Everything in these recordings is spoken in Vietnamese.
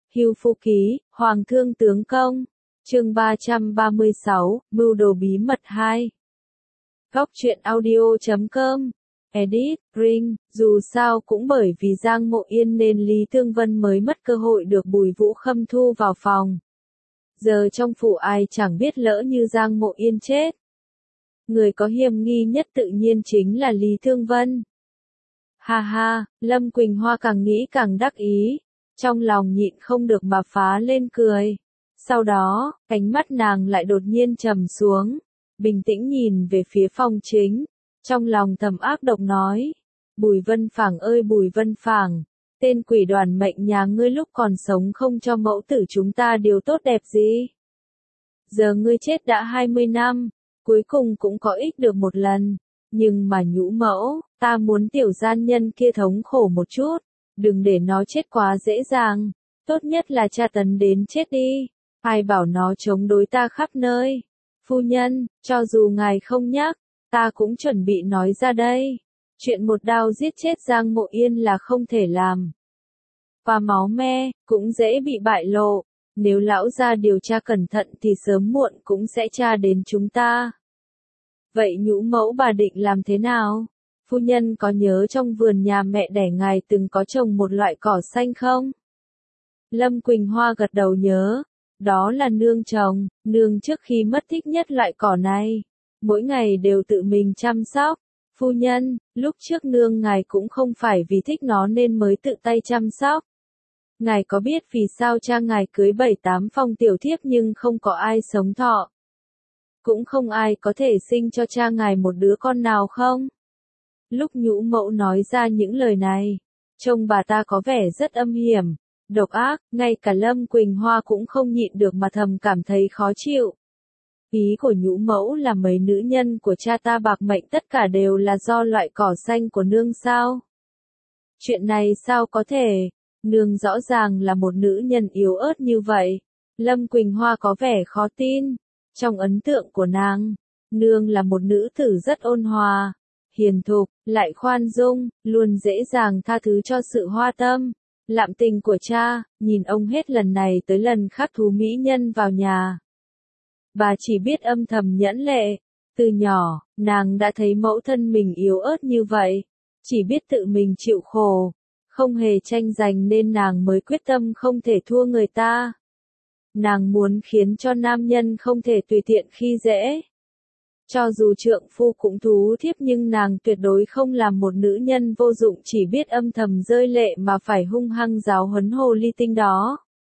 Hưu Phu Ký, Hoàng Thương Tướng Công. Chương 336, Mưu đồ bí mật 2. Góc truyện audio.com. Edit, Ring, dù sao cũng bởi vì Giang Mộ Yên nên Lý Thương Vân mới mất cơ hội được Bùi Vũ Khâm thu vào phòng. Giờ trong phủ ai chẳng biết lỡ như Giang Mộ Yên chết. Người có hiểm nghi nhất tự nhiên chính là Lý Thương Vân. Ha ha, Lâm Quỳnh Hoa càng nghĩ càng đắc ý, trong lòng nhịn không được mà phá lên cười. Sau đó, ánh mắt nàng lại đột nhiên trầm xuống, bình tĩnh nhìn về phía phòng chính, trong lòng thầm ác độc nói: Bùi Vân Phảng ơi Bùi Vân Phảng, tên quỷ đoàn mệnh nhà ngươi lúc còn sống không cho mẫu tử chúng ta điều tốt đẹp gì. Giờ ngươi chết đã 20 năm, cuối cùng cũng có ích được một lần, nhưng mà Nhũ mẫu, ta muốn tiểu gian nhân kia thống khổ một chút, đừng để nó chết quá dễ dàng, tốt nhất là tra tấn đến chết đi, ai bảo nó chống đối ta khắp nơi. Phu nhân, cho dù ngài không nhắc, ta cũng chuẩn bị nói ra đây. Chuyện một đao giết chết Giang Mộ Yên là không thể làm. Và máu me, cũng dễ bị bại lộ. Nếu lão gia điều tra cẩn thận thì sớm muộn cũng sẽ tra đến chúng ta. Vậy Nhũ mẫu bà định làm thế nào? Phu nhân có nhớ trong vườn nhà mẹ đẻ ngài từng có trồng một loại cỏ xanh không? Lâm Quỳnh Hoa gật đầu nhớ. Đó là nương trồng, nương trước khi mất thích nhất loại cỏ này. Mỗi ngày đều tự mình chăm sóc. Phu nhân, lúc trước nương ngài cũng không phải vì thích nó nên mới tự tay chăm sóc. Ngài có biết vì sao cha ngài cưới 7-8 phong tiểu thiếp nhưng không có ai sống thọ? Cũng không ai có thể sinh cho cha ngài một đứa con nào không? Lúc Nhũ mẫu nói ra những lời này, trông bà ta có vẻ rất âm hiểm, độc ác, ngay cả Lâm Quỳnh Hoa cũng không nhịn được mà thầm cảm thấy khó chịu. Ý của Nhũ mẫu là mấy nữ nhân của cha ta bạc mệnh tất cả đều là do loại cỏ xanh của nương sao? Chuyện này sao có thể? Nương rõ ràng là một nữ nhân yếu ớt như vậy. Lâm Quỳnh Hoa có vẻ khó tin. Trong ấn tượng của nàng, nương là một nữ tử rất ôn hòa, hiền thục, lại khoan dung, luôn dễ dàng tha thứ cho sự hoa tâm, lạm tình của cha. Nhìn ông hết lần này tới lần khác thú mỹ nhân vào nhà. Bà chỉ biết âm thầm nhẫn lệ. Từ nhỏ, nàng đã thấy mẫu thân mình yếu ớt như vậy, chỉ biết tự mình chịu khổ, không hề tranh giành nên nàng mới quyết tâm không thể thua người ta. Nàng muốn khiến cho nam nhân không thể tùy tiện khi dễ. Cho dù trượng phu cũng thú thiếp nhưng nàng tuyệt đối không làm một nữ nhân vô dụng chỉ biết âm thầm rơi lệ mà phải hung hăng giáo huấn hồ ly tinh đó.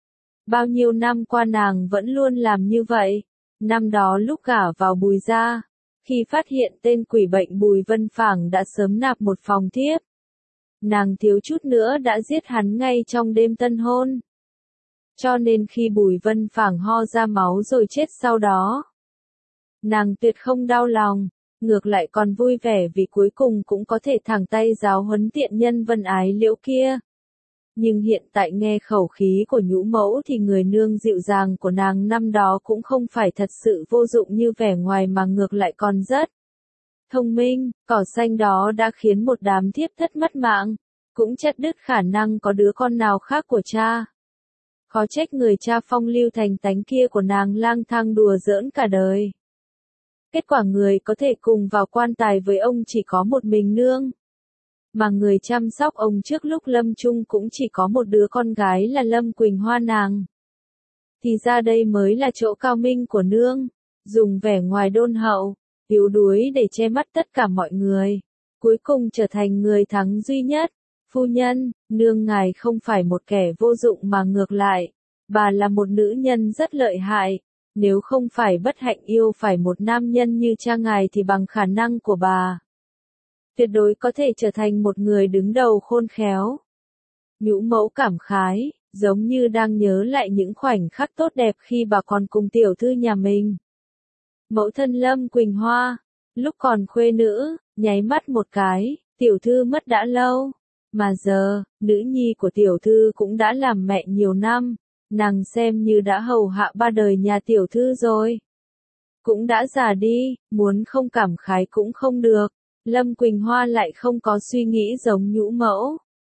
Bao nhiêu năm qua nàng vẫn luôn làm như vậy. Năm đó lúc gả vào Bùi gia, khi phát hiện tên quỷ bệnh Bùi Vân Phảng đã sớm nạp một phòng thiếp, nàng thiếu chút nữa đã giết hắn ngay trong đêm tân hôn. Cho nên khi Bùi Vân Phảng ho ra máu rồi chết sau đó, nàng tuyệt không đau lòng, ngược lại còn vui vẻ vì cuối cùng cũng có thể thẳng tay giáo huấn tiện nhân Vân Ái Liễu kia. Nhưng hiện tại nghe khẩu khí của Nhũ mẫu thì người nương dịu dàng của nàng năm đó cũng không phải thật sự vô dụng như vẻ ngoài mà ngược lại còn rất thông minh. Cỏ xanh đó đã khiến một đám thiếp thất mất mạng, cũng chặt đứt khả năng có đứa con nào khác của cha. Khó trách người cha phong lưu thành tánh kia của nàng lang thang đùa giỡn cả đời. Kết quả người có thể cùng vào quan tài với ông chỉ có một mình nương. Mà người chăm sóc ông trước lúc lâm chung cũng chỉ có một đứa con gái là Lâm Quỳnh Hoa nàng. Thì ra đây mới là chỗ cao minh của nương, dùng vẻ ngoài đôn hậu, yếu đuối để che mắt tất cả mọi người, cuối cùng trở thành người thắng duy nhất. Phu nhân, nương ngài không phải một kẻ vô dụng mà ngược lại, bà là một nữ nhân rất lợi hại. Nếu không phải bất hạnh yêu phải một nam nhân như cha ngài thì bằng khả năng của bà, tuyệt đối có thể trở thành một người đứng đầu khôn khéo. Nhũ mẫu cảm khái, giống như đang nhớ lại những khoảnh khắc tốt đẹp khi bà còn cùng tiểu thư nhà mình. Mẫu thân Lâm Quỳnh Hoa, lúc còn khuê nữ, nháy mắt một cái, tiểu thư mất đã lâu. Mà giờ, nữ nhi của tiểu thư cũng đã làm mẹ nhiều năm, nàng xem như đã hầu hạ ba đời nhà tiểu thư rồi. Cũng đã già đi, muốn không cảm khái cũng không được. Lâm Quỳnh Hoa lại không có suy nghĩ giống Nhũ mẫu.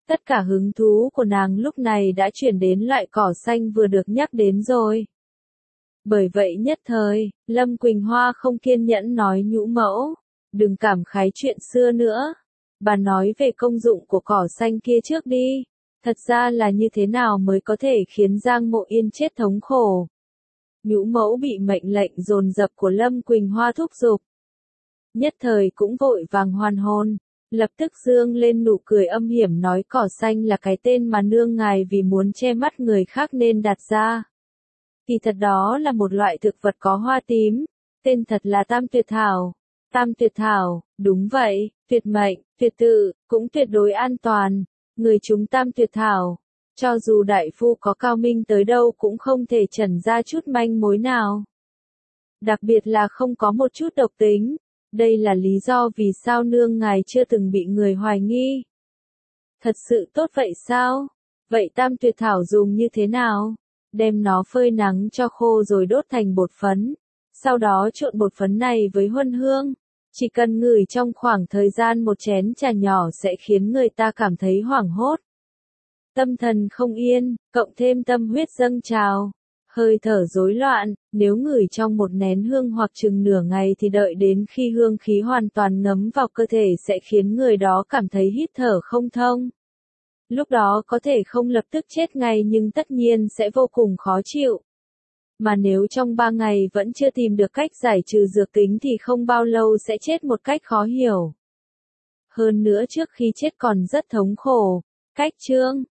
Tất cả hứng thú của nàng lúc này đã chuyển đến loại cỏ xanh vừa được nhắc đến rồi. Bởi vậy nhất thời, Lâm Quỳnh Hoa không kiên nhẫn nói Nhũ mẫu, đừng cảm khái chuyện xưa nữa. Bà nói về công dụng của cỏ xanh kia trước đi. Thật ra là như thế nào mới có thể khiến Giang Mộ Yên chết thống khổ. Nhũ mẫu bị mệnh lệnh dồn dập của Lâm Quỳnh Hoa thúc giục. Nhất thời cũng vội vàng hoàn hồn, lập tức dương lên nụ cười âm hiểm nói cỏ xanh là cái tên mà nương ngài vì muốn che mắt người khác nên đặt ra. Thì thật đó là một loại thực vật có hoa tím, tên thật là Tam Tuyệt Thảo. Tam Tuyệt Thảo, đúng vậy, tuyệt mệnh, tuyệt tự, cũng tuyệt đối an toàn. Người chúng Tam Tuyệt Thảo, cho dù đại phu có cao minh tới đâu cũng không thể chẩn ra chút manh mối nào. Đặc biệt là không có một chút độc tính. Đây là lý do vì sao nương ngài chưa từng bị người hoài nghi. Thật sự tốt vậy sao? Vậy Tam Tuyệt Thảo dùng như thế nào? Đem nó phơi nắng cho khô rồi đốt thành bột phấn. Sau đó trộn bột phấn này với huân hương. Chỉ cần ngửi trong khoảng thời gian một chén trà nhỏ sẽ khiến người ta cảm thấy hoảng hốt. Tâm thần không yên, cộng thêm tâm huyết dâng trào. Hơi thở rối loạn, nếu ngửi trong một nén hương hoặc chừng nửa ngày thì đợi đến khi hương khí hoàn toàn ngấm vào cơ thể sẽ khiến người đó cảm thấy hít thở không thông. Lúc đó có thể không lập tức chết ngay nhưng tất nhiên sẽ vô cùng khó chịu. Mà nếu trong 3 ngày vẫn chưa tìm được cách giải trừ dược tính thì không bao lâu sẽ chết một cách khó hiểu. Hơn nữa trước khi chết còn rất thống khổ. Cách chương